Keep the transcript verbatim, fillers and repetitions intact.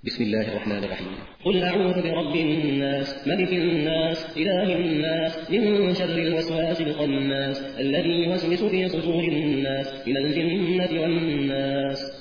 بسم الله الرحمن الرحيم. قل أعوذ برب الناس ملك الناس إله الناس من شر الوسواس الخناس الذي يوسوس في صدور الناس من الجنة والناس.